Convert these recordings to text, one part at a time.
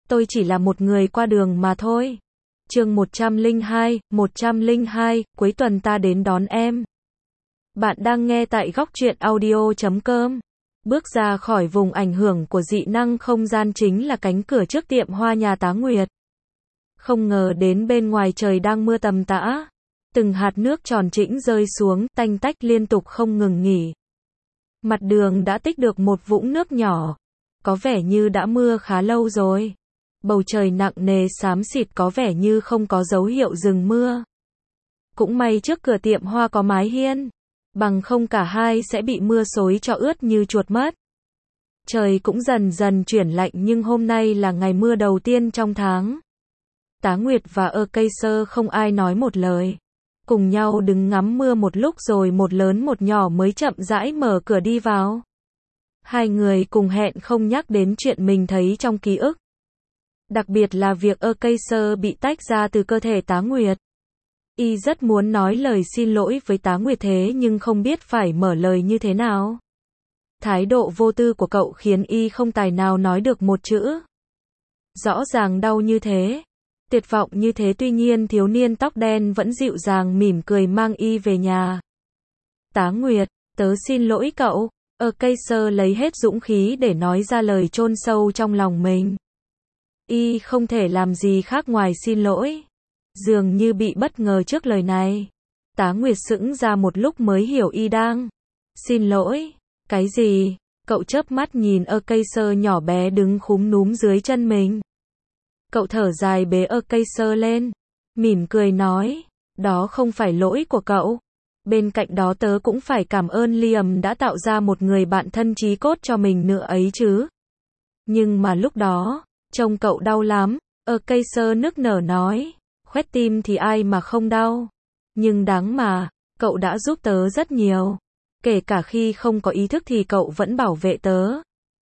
tôi chỉ là một người qua đường mà thôi. Chương 102, cuối tuần ta đến đón em. Bạn đang nghe tại góc truyện audio.com. Bước ra khỏi vùng ảnh hưởng của dị năng không gian chính là cánh cửa trước tiệm hoa nhà Tá Nguyệt. Không ngờ đến bên ngoài trời đang mưa tầm tã. Từng hạt nước tròn trĩnh rơi xuống, tanh tách liên tục không ngừng nghỉ. Mặt đường đã tích được một vũng nước nhỏ. Có vẻ như đã mưa khá lâu rồi. Bầu trời nặng nề xám xịt có vẻ như không có dấu hiệu dừng mưa. Cũng may trước cửa tiệm hoa có mái hiên. Bằng không cả hai sẽ bị mưa xối cho ướt như chuột mất. Trời cũng dần dần chuyển lạnh nhưng hôm nay là ngày mưa đầu tiên trong tháng. Tá Nguyệt và cây sơ không ai nói một lời. Cùng nhau đứng ngắm mưa một lúc rồi một lớn một nhỏ mới chậm rãi mở cửa đi vào. Hai người cùng hẹn không nhắc đến chuyện mình thấy trong ký ức. Đặc biệt là việc cây sơ bị tách ra từ cơ thể Tá Nguyệt. Y rất muốn nói lời xin lỗi với Tá Nguyệt thế nhưng không biết phải mở lời như thế nào. Thái độ vô tư của cậu khiến Y không tài nào nói được một chữ. Rõ ràng đau như thế, tuyệt vọng như thế, tuy nhiên thiếu niên tóc đen vẫn dịu dàng mỉm cười mang Y về nhà. Tá Nguyệt, tớ xin lỗi cậu. Cây sơ lấy hết dũng khí để nói ra lời chôn sâu trong lòng mình. Y không thể làm gì khác ngoài xin lỗi. Dường như bị bất ngờ trước lời này. Tá Nguyệt sững ra một lúc mới hiểu Y đang xin lỗi. Cái gì? Cậu chớp mắt nhìn cây sơ nhỏ bé đứng khúm núm dưới chân mình. Cậu thở dài bế cây sơ lên. Mỉm cười nói. Đó không phải lỗi của cậu. Bên cạnh đó tớ cũng phải cảm ơn Liam đã tạo ra một người bạn thân chí cốt cho mình nữa ấy chứ. Nhưng mà lúc đó, trông cậu đau lắm. Cây sơ nức nở nói. Khoét tim thì ai mà không đau. Nhưng đáng mà, cậu đã giúp tớ rất nhiều. Kể cả khi không có ý thức thì cậu vẫn bảo vệ tớ.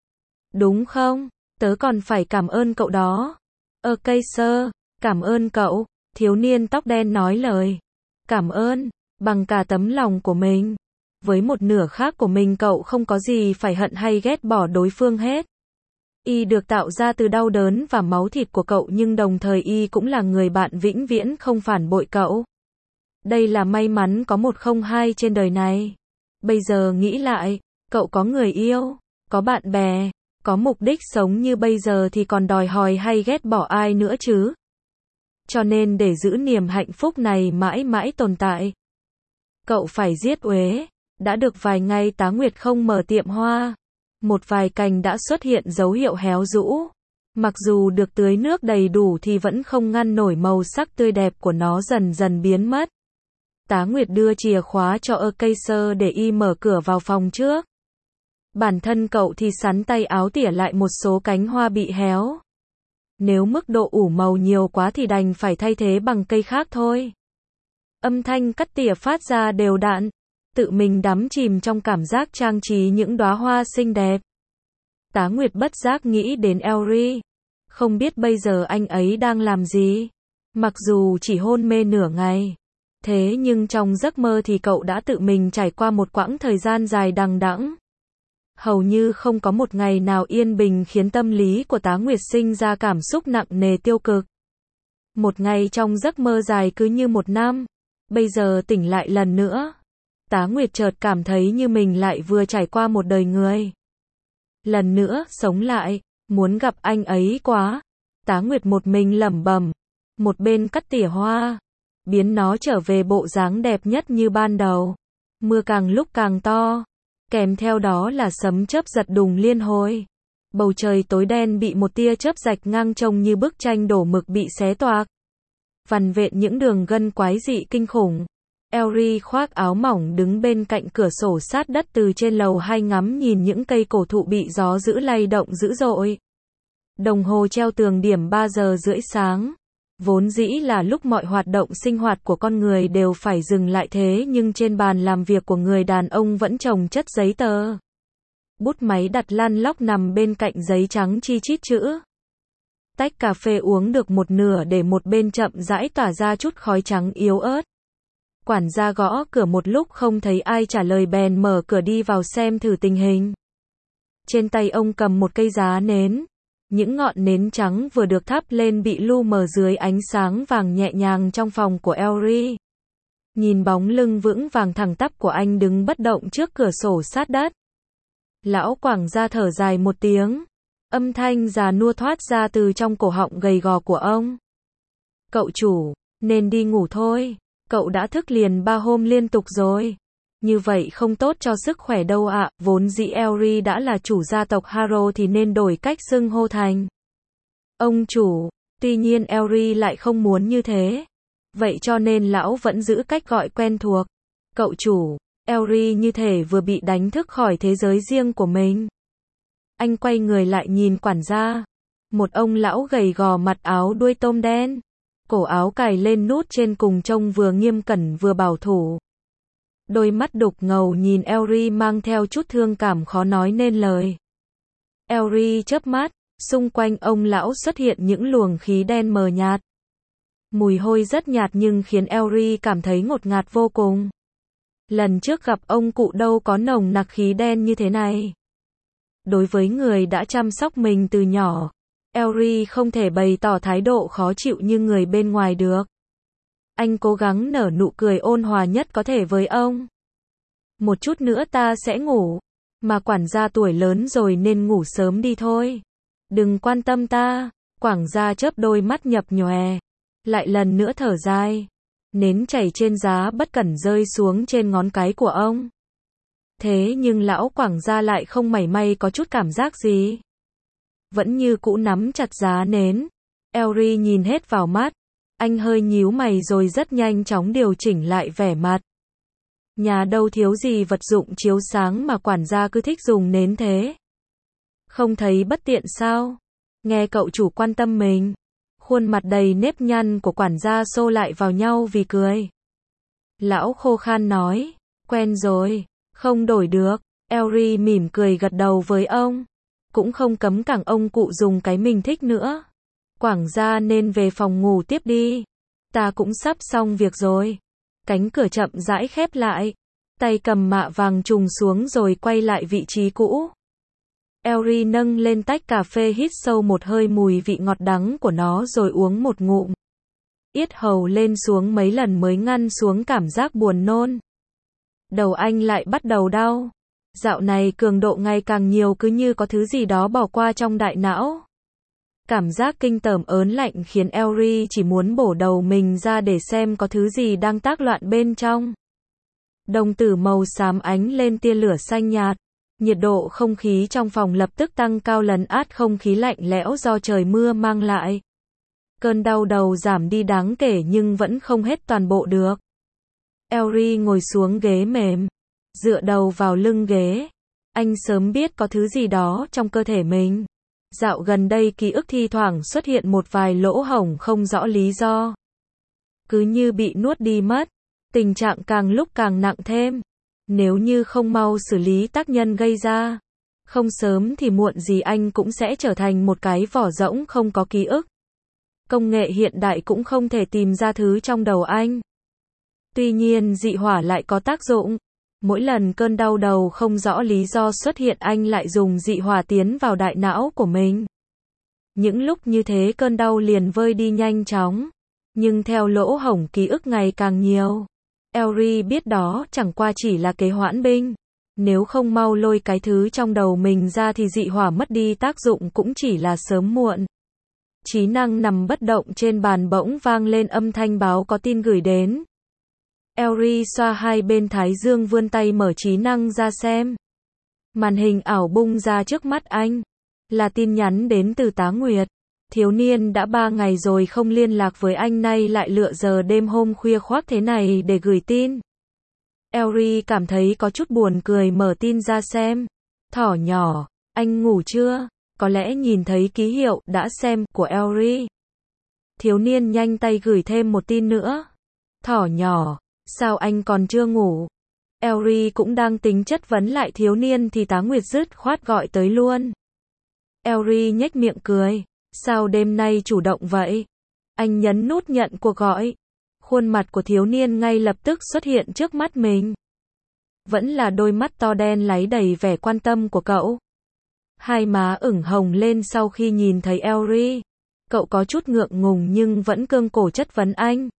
Đúng không? Tớ còn phải cảm ơn cậu đó. Cây sơ, cảm ơn cậu. Thiếu niên tóc đen nói lời. Cảm ơn, bằng cả tấm lòng của mình. Với một nửa khác của mình cậu không có gì phải hận hay ghét bỏ đối phương hết. Y được tạo ra từ đau đớn và máu thịt của cậu nhưng đồng thời Y cũng là người bạn vĩnh viễn không phản bội cậu. Đây là may mắn có 102 trên đời này. Bây giờ nghĩ lại, cậu có người yêu, có bạn bè, có mục đích sống như bây giờ thì còn đòi hỏi hay ghét bỏ ai nữa chứ. Cho nên để giữ niềm hạnh phúc này mãi mãi tồn tại, cậu phải giết uế. Đã được vài ngày Tá Nguyệt không mở tiệm hoa. Một vài cành đã xuất hiện dấu hiệu héo rũ. Mặc dù được tưới nước đầy đủ thì vẫn không ngăn nổi màu sắc tươi đẹp của nó dần dần biến mất. Tá Nguyệt đưa chìa khóa cho cây sơ để Y mở cửa vào phòng trước. Bản thân cậu thì sắn tay áo tỉa lại một số cánh hoa bị héo. Nếu mức độ ủ màu nhiều quá thì đành phải thay thế bằng cây khác thôi. Âm thanh cắt tỉa phát ra đều đặn. Tự mình đắm chìm trong cảm giác trang trí những đóa hoa xinh đẹp. Tá Nguyệt bất giác nghĩ đến Elry. Không biết bây giờ anh ấy đang làm gì. Mặc dù chỉ hôn mê nửa ngày. Thế nhưng trong giấc mơ thì cậu đã tự mình trải qua một quãng thời gian dài đằng đẵng. Hầu như không có một ngày nào yên bình khiến tâm lý của Tá Nguyệt sinh ra cảm xúc nặng nề tiêu cực. Một ngày trong giấc mơ dài cứ như một năm. Bây giờ tỉnh lại lần nữa. Tá Nguyệt chợt cảm thấy như mình lại vừa trải qua một đời người. Lần nữa, sống lại, muốn gặp anh ấy quá. Tá Nguyệt một mình lẩm bẩm, một bên cắt tỉa hoa, biến nó trở về bộ dáng đẹp nhất như ban đầu. Mưa càng lúc càng to, kèm theo đó là sấm chớp giật đùng liên hồi. Bầu trời tối đen bị một tia chớp rạch ngang trông như bức tranh đổ mực bị xé toạc. Vằn vện những đường gân quái dị kinh khủng. Elry khoác áo mỏng đứng bên cạnh cửa sổ sát đất từ trên lầu 2 ngắm nhìn những cây cổ thụ bị gió dữ lay động dữ dội. Đồng hồ treo tường điểm 3 giờ rưỡi sáng. Vốn dĩ là lúc mọi hoạt động sinh hoạt của con người đều phải dừng lại thế nhưng trên bàn làm việc của người đàn ông vẫn chồng chất giấy tờ. Bút máy đặt lăn lóc nằm bên cạnh giấy trắng chi chít chữ. Tách cà phê uống được một nửa để một bên chậm rãi tỏa ra chút khói trắng yếu ớt. Quản gia gõ cửa một lúc không thấy ai trả lời bèn mở cửa đi vào xem thử tình hình. Trên tay ông cầm một cây giá nến. Những ngọn nến trắng vừa được thắp lên bị lu mờ dưới ánh sáng vàng nhẹ nhàng trong phòng của Elry. Nhìn bóng lưng vững vàng thẳng tắp của anh đứng bất động trước cửa sổ sát đất. Lão quản gia thở dài một tiếng. Âm thanh già nua thoát ra từ trong cổ họng gầy gò của ông. Cậu chủ, nên đi ngủ thôi. Cậu đã thức liền 3 hôm liên tục rồi. Như vậy không tốt cho sức khỏe đâu ạ. Vốn dĩ Elry đã là chủ gia tộc Harrow thì nên đổi cách xưng hô thành ông chủ. Tuy nhiên Elry lại không muốn như thế. Vậy cho nên lão vẫn giữ cách gọi quen thuộc. Cậu chủ. Elry như thể vừa bị đánh thức khỏi thế giới riêng của mình. Anh quay người lại nhìn quản gia. Một ông lão gầy gò mặt áo đuôi tôm đen. Cổ áo cài lên nút trên cùng trông vừa nghiêm cẩn vừa bảo thủ. Đôi mắt đục ngầu nhìn Elry mang theo chút thương cảm khó nói nên lời. Elry chớp mắt, xung quanh ông lão xuất hiện những luồng khí đen mờ nhạt. Mùi hôi rất nhạt nhưng khiến Elry cảm thấy ngột ngạt vô cùng. Lần trước gặp ông cụ đâu có nồng nặc khí đen như thế này. Đối với người đã chăm sóc mình từ nhỏ, Elry không thể bày tỏ thái độ khó chịu như người bên ngoài được. Anh cố gắng nở nụ cười ôn hòa nhất có thể với ông. Một chút nữa ta sẽ ngủ. Mà quản gia tuổi lớn rồi nên ngủ sớm đi thôi. Đừng quan tâm ta. Quản gia chớp đôi mắt nhập nhòe. Lại lần nữa thở dài. Nến chảy trên giá bất cẩn rơi xuống trên ngón cái của ông. Thế nhưng lão quản gia lại không mảy may có chút cảm giác gì. Vẫn như cũ nắm chặt giá nến. Elry nhìn hết vào mắt. Anh hơi nhíu mày rồi rất nhanh chóng điều chỉnh lại vẻ mặt. Nhà đâu thiếu gì vật dụng chiếu sáng mà quản gia cứ thích dùng nến thế. Không thấy bất tiện sao? Nghe cậu chủ quan tâm mình. Khuôn mặt đầy nếp nhăn của quản gia xô lại vào nhau vì cười. Lão khô khan nói, quen rồi, không đổi được. Elry mỉm cười gật đầu với ông. Cũng không cấm cản ông cụ dùng cái mình thích nữa. Quản gia nên về phòng ngủ tiếp đi. Ta cũng sắp xong việc rồi. Cánh cửa chậm rãi khép lại. Tay cầm mạ vàng trùng xuống rồi quay lại vị trí cũ. Elry nâng lên tách cà phê hít sâu một hơi mùi vị ngọt đắng của nó rồi uống một ngụm. Yết hầu lên xuống mấy lần mới ngăn xuống cảm giác buồn nôn. Đầu anh lại bắt đầu đau. Dạo này cường độ ngày càng nhiều cứ như có thứ gì đó bỏ qua trong đại não. Cảm giác kinh tởm ớn lạnh khiến Elry chỉ muốn bổ đầu mình ra để xem có thứ gì đang tác loạn bên trong. Đồng tử màu xám ánh lên tia lửa xanh nhạt. Nhiệt độ không khí trong phòng lập tức tăng cao lấn át không khí lạnh lẽo do trời mưa mang lại. Cơn đau đầu giảm đi đáng kể nhưng vẫn không hết toàn bộ được. Elry ngồi xuống ghế mềm, dựa đầu vào lưng ghế. Anh sớm biết có thứ gì đó trong cơ thể mình. Dạo gần đây ký ức thi thoảng xuất hiện một vài lỗ hổng không rõ lý do. Cứ như bị nuốt đi mất. Tình trạng càng lúc càng nặng thêm. Nếu như không mau xử lý tác nhân gây ra, không sớm thì muộn gì anh cũng sẽ trở thành một cái vỏ rỗng không có ký ức. Công nghệ hiện đại cũng không thể tìm ra thứ trong đầu anh. Tuy nhiên dị hỏa lại có tác dụng. Mỗi lần cơn đau đầu không rõ lý do xuất hiện anh lại dùng dị hỏa tiến vào đại não của mình. Những lúc như thế cơn đau liền vơi đi nhanh chóng. Nhưng theo lỗ hổng ký ức ngày càng nhiều. Elry biết đó chẳng qua chỉ là kế hoãn binh. Nếu không mau lôi cái thứ trong đầu mình ra thì dị hỏa mất đi tác dụng cũng chỉ là sớm muộn. Trí năng nằm bất động trên bàn bỗng vang lên âm thanh báo có tin gửi đến. Elry xoa hai bên thái dương vươn tay mở trí năng ra xem. Màn hình ảo bung ra trước mắt anh. Là tin nhắn đến từ Tá Nguyệt. Thiếu niên đã 3 ngày rồi không liên lạc với anh nay lại lựa giờ đêm hôm khuya khoác thế này để gửi tin. Elry cảm thấy có chút buồn cười mở tin ra xem. Thỏ nhỏ, anh ngủ chưa? Có lẽ nhìn thấy ký hiệu đã xem của Elry. Thiếu niên nhanh tay gửi thêm một tin nữa. Thỏ nhỏ, sao anh còn chưa ngủ? Elry cũng đang tính chất vấn lại thiếu niên thì Tá Nguyệt dứt khoát gọi tới luôn. Elry nhếch miệng cười. Sao đêm nay chủ động vậy? Anh nhấn nút nhận cuộc gọi. Khuôn mặt của thiếu niên ngay lập tức xuất hiện trước mắt mình. Vẫn là đôi mắt to đen láy đầy vẻ quan tâm của cậu. Hai má ửng hồng lên sau khi nhìn thấy Elry. Cậu có chút ngượng ngùng nhưng vẫn cương cổ chất vấn anh.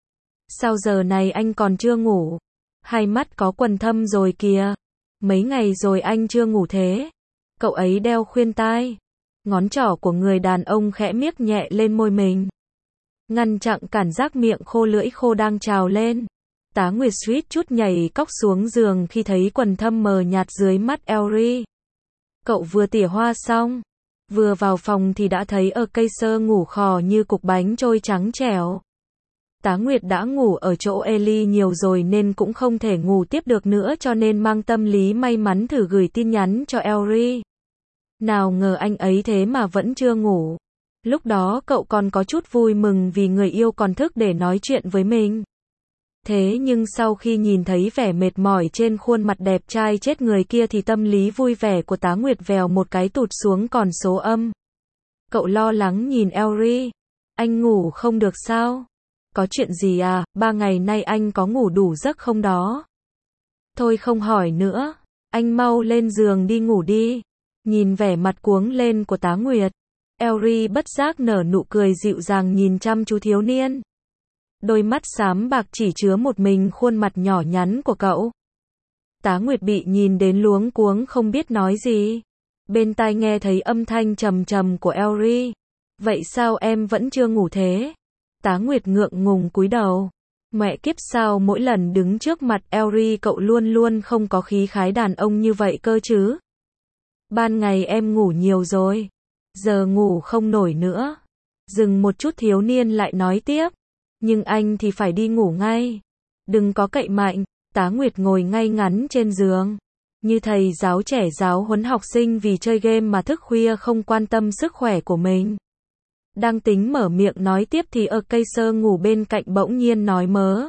Sao giờ này anh còn chưa ngủ? Hai mắt có quầng thâm rồi kìa. Mấy ngày rồi anh chưa ngủ thế. Cậu ấy đeo khuyên tai. Ngón trỏ của người đàn ông khẽ miếc nhẹ lên môi mình, ngăn chặn cảm giác miệng khô lưỡi khô đang trào lên. Tá Nguyệt suýt chút nhảy cóc xuống giường khi thấy quầng thâm mờ nhạt dưới mắt Elry. Cậu vừa tỉa hoa xong, vừa vào phòng thì đã thấy cây sơ ngủ khò như cục bánh trôi trắng trẻo. Tá Nguyệt đã ngủ ở chỗ Ellie nhiều rồi nên cũng không thể ngủ tiếp được nữa, cho nên mang tâm lý may mắn thử gửi tin nhắn cho Elry. Nào ngờ anh ấy thế mà vẫn chưa ngủ. Lúc đó cậu còn có chút vui mừng vì người yêu còn thức để nói chuyện với mình. Thế nhưng sau khi nhìn thấy vẻ mệt mỏi trên khuôn mặt đẹp trai chết người kia thì tâm lý vui vẻ của Tá Nguyệt vèo một cái tụt xuống còn số âm. Cậu lo lắng nhìn Elry. Anh ngủ không được sao? Có chuyện gì à? 3 ngày nay anh có ngủ đủ giấc không đó? Thôi không hỏi nữa. Anh mau lên giường đi ngủ đi. Nhìn vẻ mặt cuống lên của Tá Nguyệt, Elry bất giác nở nụ cười dịu dàng nhìn chăm chú thiếu niên. Đôi mắt xám bạc chỉ chứa một mình khuôn mặt nhỏ nhắn của cậu. Tá Nguyệt bị nhìn đến luống cuống không biết nói gì. Bên tai nghe thấy âm thanh trầm trầm của Elry. Vậy sao em vẫn chưa ngủ thế? Tá Nguyệt ngượng ngùng cúi đầu. Mẹ kiếp, sao mỗi lần đứng trước mặt Elry cậu luôn luôn không có khí khái đàn ông như vậy cơ chứ? Ban ngày em ngủ nhiều rồi, giờ ngủ không nổi nữa. Dừng một chút thiếu niên lại nói tiếp. Nhưng anh thì phải đi ngủ ngay. Đừng có cậy mạnh. Tá Nguyệt ngồi ngay ngắn trên giường, như thầy giáo trẻ giáo huấn học sinh vì chơi game mà thức khuya không quan tâm sức khỏe của mình. Đang tính mở miệng nói tiếp thì cây sơ ngủ bên cạnh bỗng nhiên nói mớ.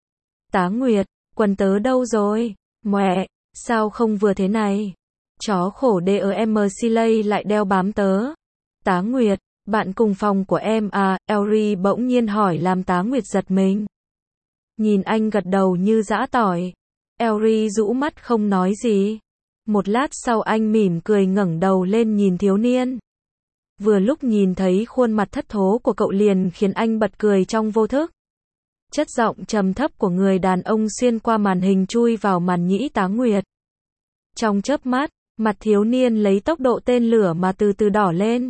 Tá Nguyệt, quần tớ đâu rồi? Mẹ, sao không vừa thế này? Chó khổ DEM Siley lại đeo bám tớ. Tá Nguyệt, bạn cùng phòng của em à? Elry bỗng nhiên hỏi làm Tá Nguyệt giật mình. Nhìn anh gật đầu như giã tỏi. Elry rũ mắt không nói gì. Một lát sau anh mỉm cười ngẩng đầu lên nhìn thiếu niên. Vừa lúc nhìn thấy khuôn mặt thất thố của cậu liền khiến anh bật cười trong vô thức. Chất giọng trầm thấp của người đàn ông xuyên qua màn hình chui vào màn nhĩ Tá Nguyệt. Trong chớp mắt, mặt thiếu niên lấy tốc độ tên lửa mà từ từ đỏ lên.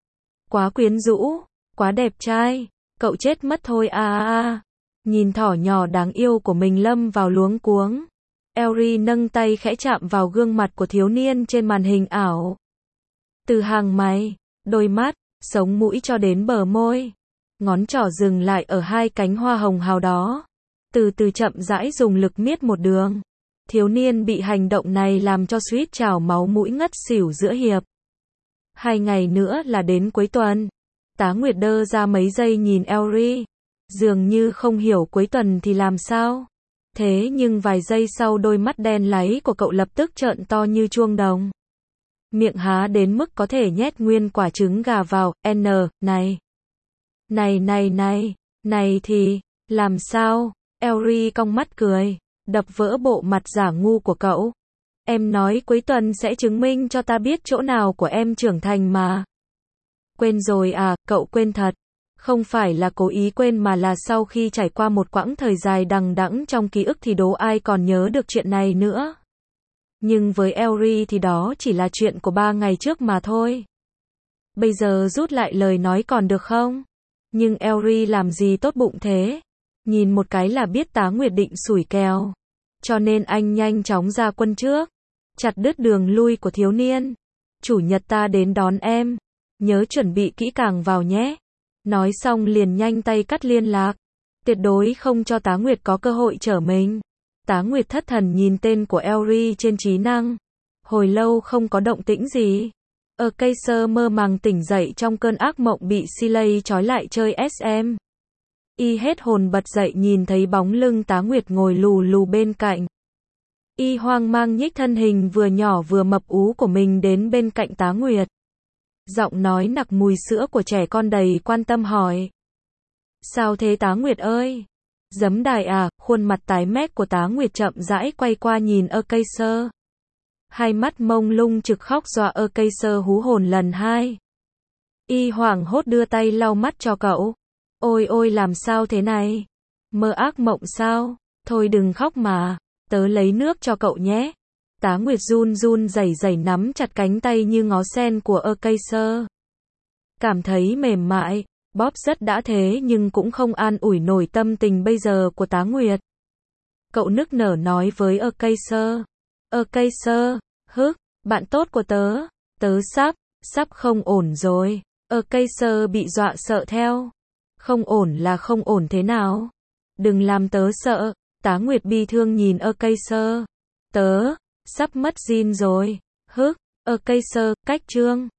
Quá quyến rũ, quá đẹp trai, cậu chết mất thôi à. Nhìn thỏ nhỏ đáng yêu của mình lâm vào luống cuống. Elry nâng tay khẽ chạm vào gương mặt của thiếu niên trên màn hình ảo. Từ hàng mày, đôi mắt, sống mũi cho đến bờ môi. Ngón trỏ dừng lại ở hai cánh hoa hồng hào đó. Từ từ chậm rãi dùng lực miết một đường. Thiếu niên bị hành động này làm cho suýt trào máu mũi ngất xỉu giữa hiệp. 2 ngày nữa là đến cuối tuần. Tá Nguyệt đơ ra mấy giây nhìn Elry. Dường như không hiểu cuối tuần thì làm sao. Thế nhưng vài giây sau đôi mắt đen láy của cậu lập tức trợn to như chuông đồng. Miệng há đến mức có thể nhét nguyên quả trứng gà vào. Này. Này thì, làm sao? Elry cong mắt cười, đập vỡ bộ mặt giả ngu của cậu. Em nói cuối tuần sẽ chứng minh cho ta biết chỗ nào của em trưởng thành mà. Quên rồi à? Cậu quên thật. Không phải là cố ý quên mà là sau khi trải qua một quãng thời dài đằng đẵng trong ký ức thì đố ai còn nhớ được chuyện này nữa. Nhưng với Elry thì đó chỉ là chuyện của 3 ngày trước mà thôi. Bây giờ rút lại lời nói còn được không? Nhưng Elry làm gì tốt bụng thế? Nhìn một cái là biết Tá Nguyệt định sủi kèo. Cho nên anh nhanh chóng ra quân trước. Chặt đứt đường lui của thiếu niên. Chủ nhật ta đến đón em. Nhớ chuẩn bị kỹ càng vào nhé. Nói xong liền nhanh tay cắt liên lạc. Tuyệt đối không cho Tá Nguyệt có cơ hội trở mình. Tá Nguyệt thất thần nhìn tên của Elry trên trí năng. Hồi lâu không có động tĩnh gì. Cây sơ mơ màng tỉnh dậy trong cơn ác mộng bị Siley trói lại chơi SM. Y hết hồn bật dậy nhìn thấy bóng lưng Tá Nguyệt ngồi lù lù bên cạnh. Y hoang mang nhích thân hình vừa nhỏ vừa mập ú của mình đến bên cạnh Tá Nguyệt. Giọng nói nặc mùi sữa của trẻ con đầy quan tâm hỏi. Sao thế Tá Nguyệt ơi? Giấm đài à? Khuôn mặt tái mét của Tá Nguyệt chậm rãi quay qua nhìn cây sơ. Hai mắt mông lung trực khóc dọa cây sơ hú hồn lần hai. Y hoảng hốt đưa tay lau mắt cho cậu. Ôi ôi làm sao thế này? Mơ ác mộng sao? Thôi đừng khóc mà, tớ lấy nước cho cậu nhé. Tá Nguyệt run run rẩy rẩy nắm chặt cánh tay như ngó sen của cây sơ. Cảm thấy mềm mại, bóp rất đã thế nhưng cũng không an ủi nổi tâm tình bây giờ của Tá Nguyệt. Cậu nức nở nói với cây sơ. Cây sơ, bạn tốt của tớ sắp không ổn rồi. Cây sơ bị dọa sợ theo. Không ổn là không ổn thế nào? Đừng làm tớ sợ. Tá Nguyệt bi thương nhìn cây sơ. Tớ sắp mất Jin rồi. Cây sơ, cách trương.